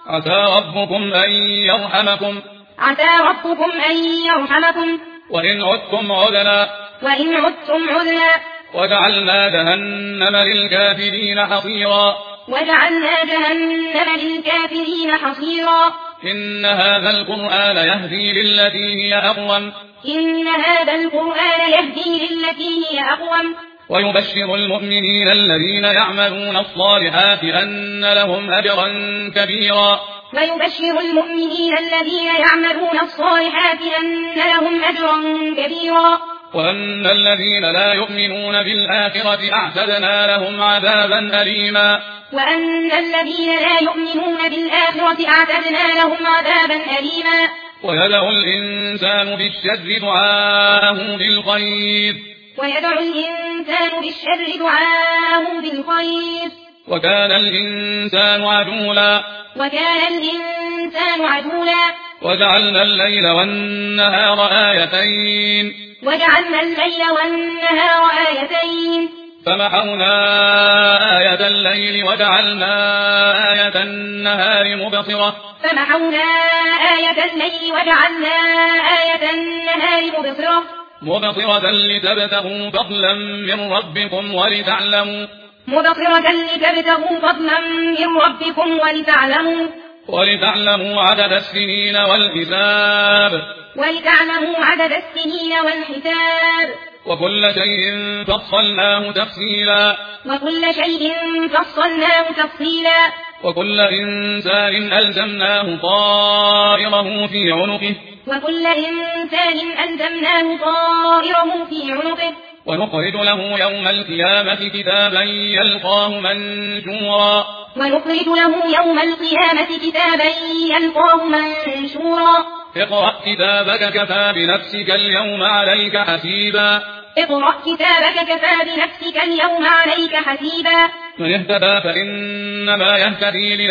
عسى ربكم أن يرحمكم وإن عدتم عدنا وجعلنا جهنم للكافرين حصيرا إن هذا القرآن يهدي للتي هي أقوم ويبشر المؤمنين الذين يعملون الصالحات أن لهم أجرا كبيرا وأن الذين لا يؤمنون بالآخرة أعتدنا لهم عذابا أليما ويدعو الإنسان بالشر دعاءه بالخير وكان الإنسان عجولا وجعلنا الليل والنهار آيتين فمحونا آية الليل وجعلنا آية النهار مبصرة لتبتغوا فضلا من ربكم ولتعلموا عدد السنين والحساب وكل شيء فصلناه تفصيلا وكل إنسان ألزمناه طائره في عنقه ونخرج له يوم القيامة كتابا يلقاه منشورا اقرأ كتابك كفى بنفسك اليوم عليك حسيبا من اهتدى فإنما يهتدي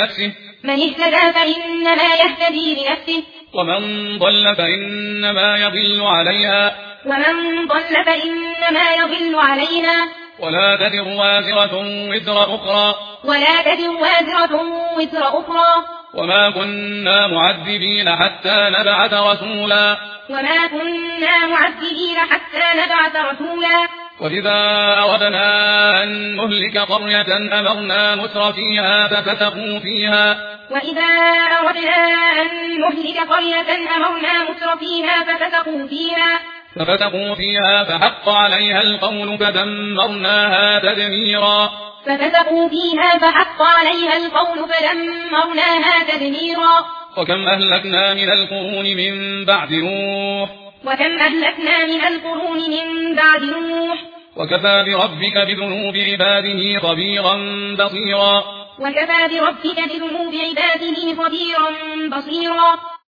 لنفسه ومن ضل فإنما يضل عليها ولا تزر وازرة وزر أخرى وما كنا معذبين حتى نبعث رسولا وإذا أردنا أن نهلك قرية أمرنا متر فيها ففتقوا فيها فحق عليها القول فدمرناها تدميرا وكم أهلكنا من القرون من بعد نوح وكفى بربك بذنوب عباده خبيرا بصيرا